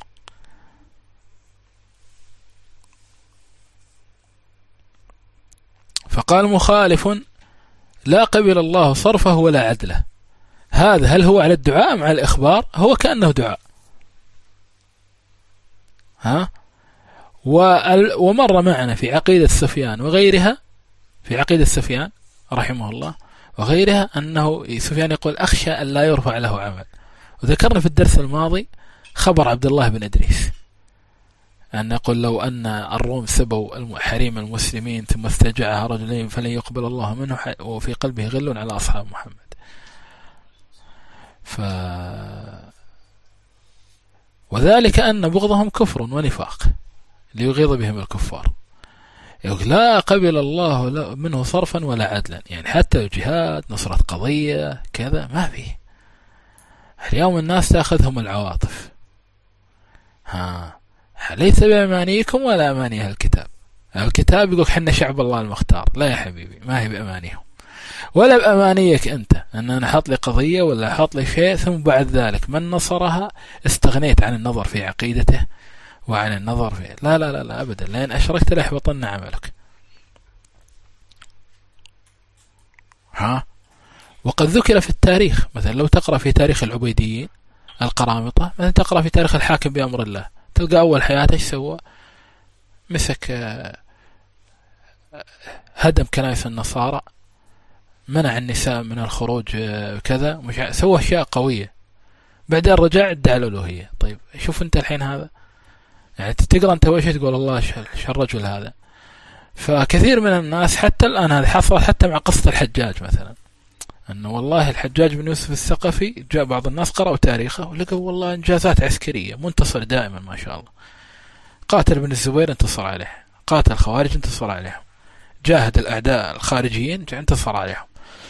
فقال مخالف لا قبل الله صرفه ولا عدله. هذا هل هو على الدعاء مع الإخبار؟ هو كأنه دعاء. ها ومر معنا في عقيدة سفيان وغيرها، في عقيدة سفيان رحمه الله وغيرها، أنه سفيان يقول أخشى أن لا يرفع له عمل. وذكرنا في الدرس الماضي خبر عبد الله بن إدريس أن يقول لو أن الروم سبوا حريم المسلمين ثم استجعها رجلين فلن يقبل الله منه وفي قلبه غل على أصحاب محمد. ف وذلك أن بغضهم كفر ونفاق ليغيظ بهم الكفار. يقول لا قبل الله منه صرفا ولا عدلا، يعني حتى الجهاد نصرة قضية كذا ما فيه. اليوم الناس تأخذهم العواطف، ها ليس بأمانيكم ولا أماني أهل الكتاب. الكتاب يقول حنا شعب الله المختار، لا يا حبيبي ما هي بأمانيهم ولا بأمانيك أنت أن أنا حط لي قضية ولا حط لي شيء ثم بعد ذلك من نصرها استغنيت عن النظر في عقيدته وعن النظر في لا لا لا, لا أبدا، لأن أشركت ليحبطن عملك. ها وقد ذكر في التاريخ، مثلا لو تقرأ في تاريخ العبيديين القرامطة، مثلا تقرأ في تاريخ الحاكم بأمر الله، تلقى أول حياته ايش سوى؟ مسك هدم كنائس النصارى، منع النساء من الخروج كذا، مش سوى أشياء قوية. بعدين رجع ادعى الألوهية. طيب شوف أنت الحين هذا، يعني تقرأ أنت وش تقول الله شو الرجل هذا. فكثير من الناس حتى الآن هذا حصل حتى مع قصة الحجاج مثلا، أنه والله الحجاج بن يوسف الثقفي جاء بعض الناس قرأوا تاريخه ولقوا والله إنجازات عسكرية، منتصر دائما ما شاء الله. قاتل بن الزبير انتصر عليه، قاتل الخوارج انتصر عليهم، جاهد الأعداء الخارجيين انتصر عليهم.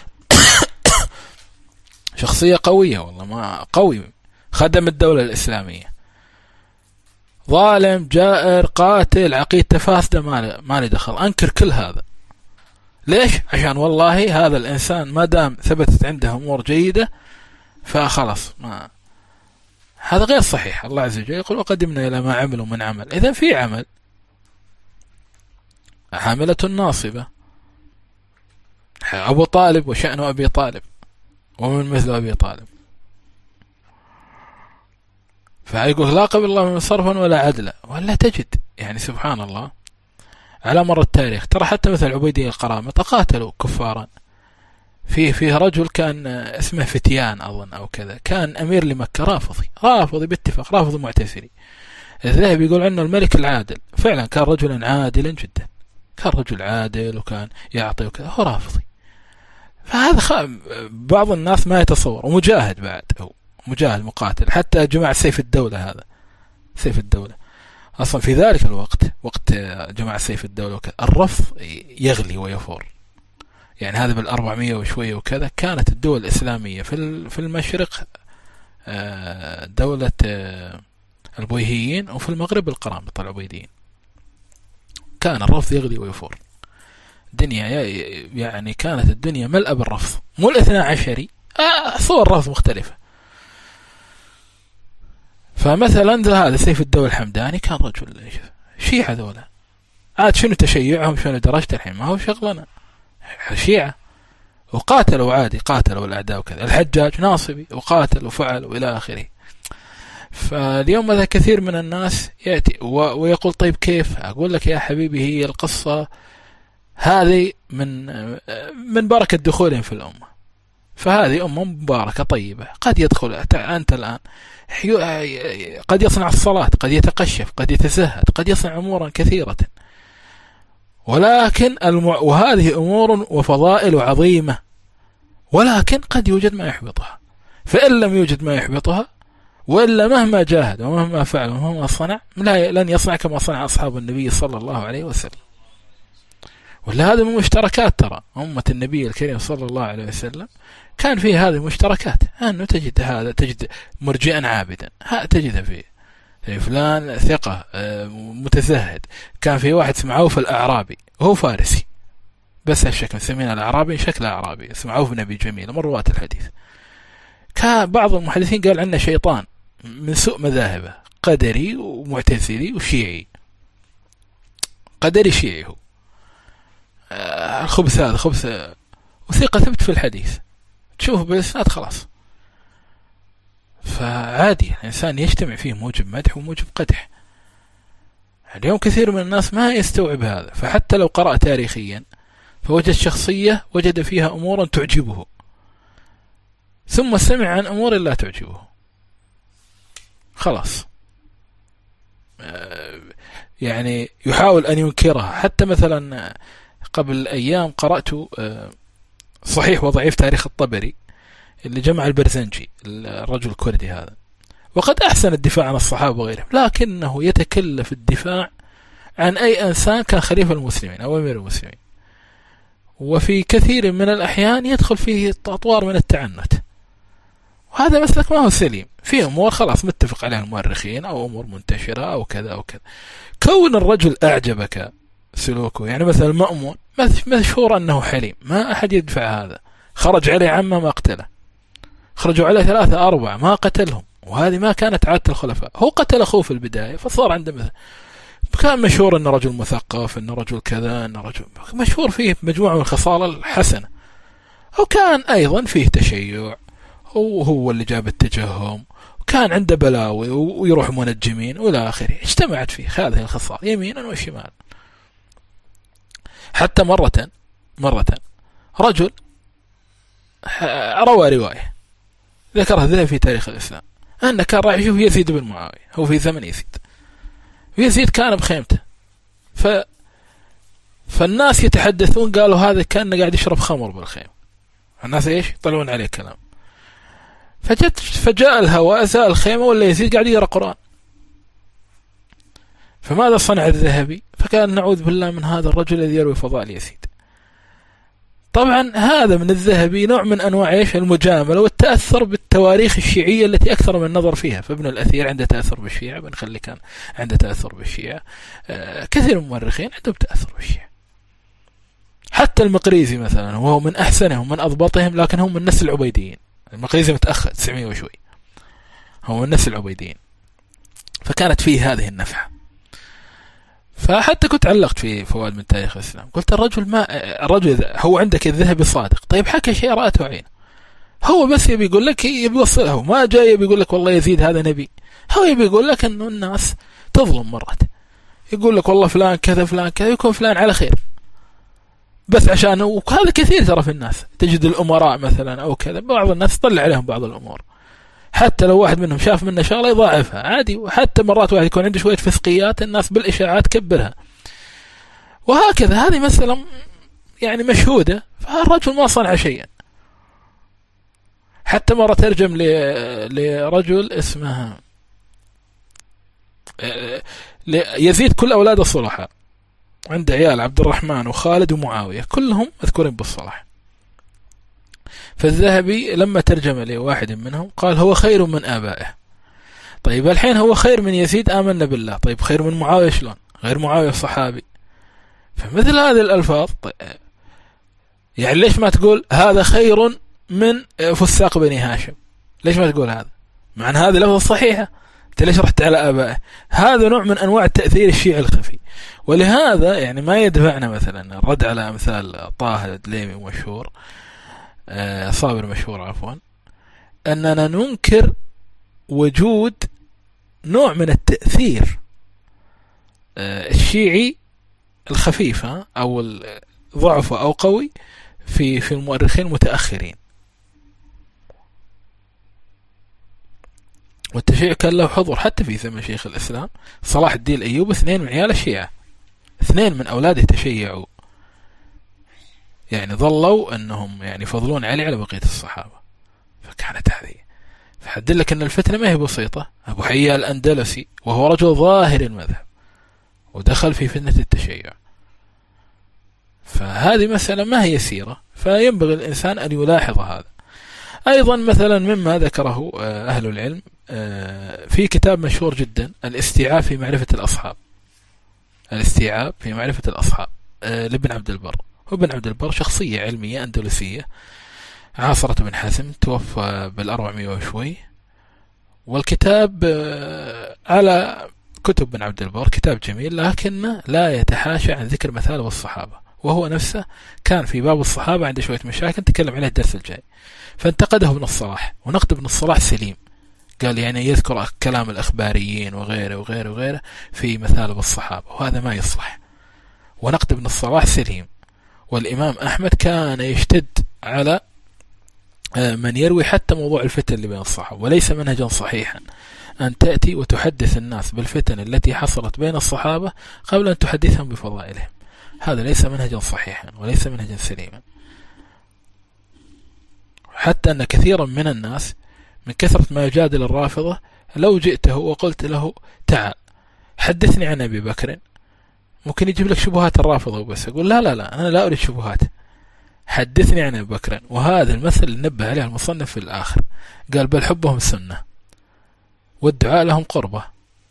شخصية قوية والله، ما قوي، خدم الدولة الإسلامية. ظالم جائر قاتل عقيدته فاسدة ما لي دخل، أنكر كل هذا. ليش؟ عشان والله هذا الإنسان ما دام ثبتت عنده أمور جيدة فخلص، ما هذا غير صحيح. الله عز وجل يقول وقدمنا إلى ما عملوا من عمل. إذن في عمل، حاملة ناصبة. أبو طالب وشأن أبي طالب ومن مثل أبي طالب. فيقول لا قبل الله من صرفا ولا عدلا. ولا تجد يعني سبحان الله على مر التاريخ ترى حتى مثل عبيدية القرامطة قاتلوا كفارا. فيه فيه رجل كان اسمه فتيان أظن أو كذا، كان أمير لمكة، رافضي رافضي باتفاق، رافضي معتزلي. الذهبي يقول عنه الملك العادل، فعلا كان رجلا عادلا جدا، كان رجل عادل وكان يعطي وكذا، هو رافضي. فهذا خ... بعض الناس ما يتصور. ومجاهد بعد، هو مجاهد مقاتل، حتى جماعة سيف الدولة، هذا سيف الدولة أصلا في ذلك الوقت وقت جماعة سيف الدولة وكذا الرفض يغلي ويفور. يعني هذا بالأربعمية وشوية وكذا كانت الدول الإسلامية في في المشرق دولة البويهيين، وفي المغرب القرامطة العبيديين. كان الرفض يغلي ويفور. الدنيا يعني كانت الدنيا ملأ بالرفض، مو الاثنى عشري، صور رفض مختلفة. فمثلا هذا سيف الدولة الحمداني كان رجل شيعة ذولا، عاد شنو تشيعهم شنو درجة الحين ما هو شغلنا، شيعة وقاتلوا عادي، قاتلوا الأعداء وكذا. الحجاج ناصبي وقاتل وفعل وإلى آخره. فاليوم مثلا كثير من الناس يأتي ويقول طيب كيف؟ أقول لك يا حبيبي هي القصة هذه من من بركة دخولهم في الأمة. فهذه أمة مباركة طيبة، قد يدخل أنت الآن قد يصنع الصلاة، قد يتقشف، قد يتزهد، قد يصنع أمورا كثيرة، ولكن المع... وهذه أمور وفضائل عظيمة، ولكن قد يوجد ما يحبطها. فإن لم يوجد ما يحبطها، وإلا مهما جاهد ومهما فعل ومهما صنع لن يصنع كما صنع أصحاب النبي صلى الله عليه وسلم. ولا هذا من مشتركات، ترى أمة النبي الكريم صلى الله عليه وسلم كان فيه هذه المشتركات، أنه تجد هذا، تجد مرجئا عابدا، ها تجد فيه فلان ثقة متزهد. كان في واحد اسمه عوف الأعرابي، هو فارسي بس هالشكل، مسمينه الأعرابي شكل أعرابي، اسمه عوف بن أبي جميل من رواة الحديث. كان بعض المحدثين قال عنه شيطان من سوء مذاهبه، قدري ومعتزلي وشيعي. قدري شيعي هو، الخبث هذا خبث، وثقة ثبت في الحديث، تشوف بالإسناد خلاص. فعادي الإنسان يجتمع فيه موجب مدح وموجب قدح. اليوم كثير من الناس ما يستوعب هذا، فحتى لو قرأ تاريخيا فوجد شخصية وجد فيها أمورا تعجبه، ثم سمع عن أمور لا تعجبه، خلاص يعني يحاول أن ينكرها. حتى مثلا قبل أيام قرأت صحيح وضعيف تاريخ الطبري اللي جمع البرزنجي الرجل الكردي هذا، وقد أحسن الدفاع عن الصحابة وغيرهم، لكنه يتكلف الدفاع عن أي إنسان كان خليفة المسلمين أو أمير المسلمين، وفي كثير من الأحيان يدخل فيه أطوار من التعنت، وهذا مسلك ما هو سليم. في أمور خلاص متفق عليها المؤرخين أو أمور منتشرة أو كذا أو كذا. كون الرجل أعجبك سلوكه، يعني مثلا المأمون مشهور أنه حليم، ما أحد يدفع هذا، خرج عليه عمه ما قتله، خرجوا عليه ثلاثة أربعة ما قتلهم، وهذه ما كانت عادة الخلفاء. هو قتل أخوه في البداية فصار عنده مثل كان مشهور أنه رجل مثقف، أنه رجل كذا، أنه رجل مشهور فيه مجموعة من الخصال الحسنة. وكان أيضا فيه تشيع، وهو اللي جاب التجهم، وكان عنده بلاوي ويروح منجمين والى اخره، اجتمعت فيه هذه الخصال يمينا وشمالا. حتى مرة مرة رجل روى رواية ذكرها ذا في تاريخ الإسلام، أنه كان رايح يشوف يزيد بن معاوية، هو في زمن يزيد، ويزيد كان بخيمته، ف فالناس يتحدثون قالوا هذا كان قاعد يشرب خمر بالخيمة، الناس ايش يطلعون عليه كلام. فجت فجاء الهواء زال الخيمة ولا يزيد قاعد يقرأ قرآن. فماذا صنع الذهبي؟ فكان نعوذ بالله من هذا الرجل الذي يروي فضائل يزيد. طبعا هذا من الذهبي نوع من أنواع ايش المجاملة والتأثر بالتواريخ الشيعية التي أكثر من النظر فيها. فابن الأثير عنده تأثر بالشيعة، بن خلي كان عنده تأثر بالشيعة، آه كثير من المؤرخين عندهم تأثر بالشيعة. حتى المقريزي مثلا وهو من أحسنهم من أضبطهم، لكن هم من نسل العبيديين. المقريزي متأخر تسعمائة وشوي، هو من نسل العبيديين، فكانت فيه هذه النفحة. فحتى كنت علقت في فوائد من تاريخ الإسلام، قلت الرجل ما الرجل هو عندك الذهبي صادق، طيب حكى شيء رأته عينه، هو بس يبي يقول لك يبي يوصله، ما جاي يبي يقول لك والله يزيد هذا نبي، هو يبي يقول لك إنه الناس تظلم مرات، يقول لك والله فلان كذا فلان كذا، يكون فلان على خير بس عشان. وهذا كثير ترى في الناس، تجد الأمراء مثلا أو كذا، بعض الناس طلع عليهم بعض الأمور، حتى لو واحد منهم شاف منه شغلة يضاعفها عادي. وحتى مرات واحد يكون عنده شوية فسقيات الناس بالإشاعات كبرها، وهكذا. هذه مسألة يعني مشهودة، فالرجل ما صنع شيئا. حتى مرة ترجم لرجل اسمه يزيد كل أولاد الصلحاء، عنده عيال عبد الرحمن وخالد ومعاوية كلهم مذكورين بالصلاح. فالذهبي لما ترجم لواحد منهم قال هو خير من آبائه. طيب الحين هو خير من يزيد آمنا بالله، طيب خير من معاوية شلون؟ غير معاوية صحابي. فمثل هذه الألفاظ طيب يعني ليش ما تقول هذا خير من فساق بني هاشم؟ ليش ما تقول هذا؟ مع أن هذه لفظة صحيحة، انت ليش رحت على آبائه؟ هذا نوع من أنواع التأثير الشيعي الخفي. ولهذا يعني ما يدفعنا مثلا الرد على أمثال طه الدليمي مشهور، آه صابر مشهور عفوا، أننا ننكر وجود نوع من التأثير آه الشيعي الخفيف أو ضعف أو قوي في في المؤرخين المتأخرين. والتشيع كان له حضور حتى في زمن شيخ الإسلام صلاح الدين الأيوبي، اثنين من عيال الشيعة، اثنين من أولاده تشيعوا، يعني ظلوا أنهم يعني يفضلون علي على بقية الصحابة. فكانت هذه، فحدل لك أن الفتنة ما هي بسيطة. أبو حيا الأندلسي وهو رجل ظاهر المذهب ودخل في فتنة التشيع، فهذه مسألة ما هي يسيرة، فينبغي الإنسان أن يلاحظ هذا. أيضا مثلا مما ذكره أهل العلم في كتاب مشهور جدا الاستيعاب في معرفة الأصحاب، الاستيعاب في معرفة الأصحاب لابن عبد البر. وابن عبد البر شخصية علمية أندلسية عاصرة ابن حزم، توفى بالأربعمائة وشوي. والكتاب على كتب ابن عبد البر كتاب جميل، لكن لا يتحاشى عن ذكر مثال الصحابة، وهو نفسه كان في باب الصحابة عنده شوية مشاكل نتكلم عليه الدرس الجاي. فانتقده ابن الصلاح، ونقد ابن الصلاح سليم، قال يعني يذكر كلام الأخباريين وغيره وغيره وغيره في مثال بالصحابة، وهذا ما يصلح. ونقد ابن الصلاح سليم. والإمام أحمد كان يشتد على من يروي حتى موضوع الفتن اللي بين الصحابة، وليس منهجا صحيحا أن تأتي وتحدث الناس بالفتن التي حصلت بين الصحابة قبل أن تحدثهم بفضائلهم. هذا ليس منهجا صحيحا وليس منهجا سليما، حتى أن كثيرا من الناس من كثرة ما يجادل الرافضة لو جئته وقلت له تعال حدثني عن أبي بكر ممكن يجيب لك شبهات الرافضة وبس. يقول لا لا لا أنا لا أريد شبهات، حدثني عن أبي بكر. وهذا المثل اللي نبه عليه المصنف في الآخر، قال بل حبهم سنة والدعاء لهم قربة،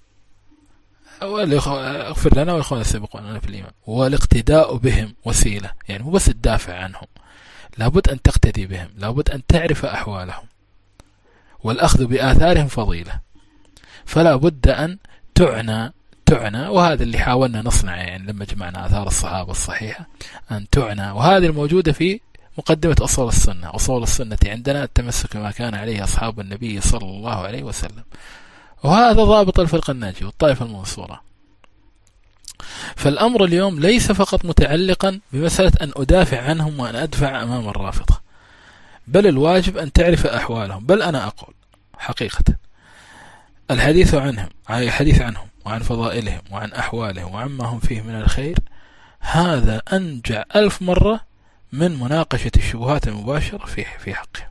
اغفر لنا والإخوان السابقون في الإيمان، والاقتداء بهم وسيلة. يعني مو بس تدافع عنهم، لابد أن تقتدي بهم، لابد أن تعرف أحوالهم، والأخذ بآثارهم فضيلة، فلا بد أن تعنى تعنى وهذا اللي حاولنا نصنع يعني لما جمعنا آثار الصحابة الصحيحة، أن تعنى. وهذه الموجودة في مقدمة أصول السنة. أصول السنة عندنا التمسك ما كان عليه أصحاب النبي صلى الله عليه وسلم، وهذا ضابط الفرقة الناجية والطائفة المنصورة. فالأمر اليوم ليس فقط متعلقا بمسألة أن أدافع عنهم وأن أدفع أمام الرافضة، بل الواجب أن تعرف أحوالهم. بل أنا أقول حقيقة الحديث عنهم الحديث عنهم وعن فضائلهم وعن أحوالهم وعما هم فيه من الخير هذا أنجع ألف مرة من مناقشة الشبهات المباشرة في في حقهم،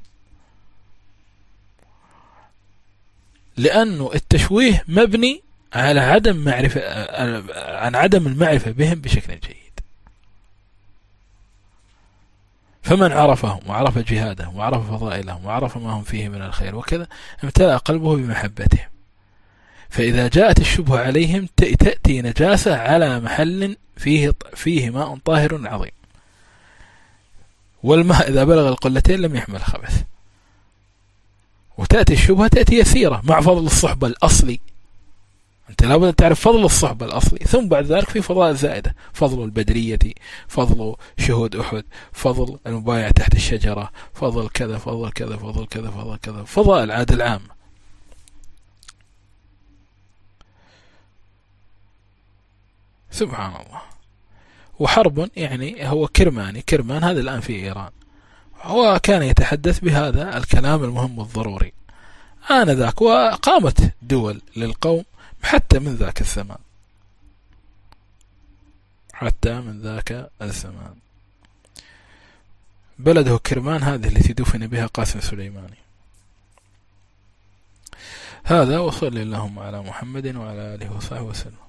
لأنه التشويه مبني على عدم معرفة عن عدم المعرفة بهم بشكل جيد. فمن عرفهم وعرف جهادهم وعرف فضائلهم وعرف ما هم فيه من الخير وكذا امتلأ قلبه بمحبتهم. فإذا جاءت الشبهة عليهم تأتي نجاسة على محل فيه فيه ماء طاهر عظيم، والماء إذا بلغ القلتين لم يحمل خبث. وتأتي الشبهة تأتي يسيرة مع فضل الصحبة الأصلي. أنت لابد أن تعرف فضل الصحبة الأصلي، ثم بعد ذلك في فضائل زائدة، فضل البدرية، فضل شهود أحد، فضل المبايع تحت الشجرة، فضل كذا فضل كذا فضل كذا فضل كذا، فضائل عاد العامة. سبحان الله. وحرب يعني هو كرماني، كرمان هذا الآن في إيران، هو كان يتحدث بهذا الكلام المهم والضروري آنذاك، وقامت دول للقوم حتى من ذاك الزمان، حتى من ذاك الزمان. بلده كرمان هذه التي دفن بها قاسم سليماني. هذا، وصلى اللهم على محمد وعلى آله وصحبه وسلم.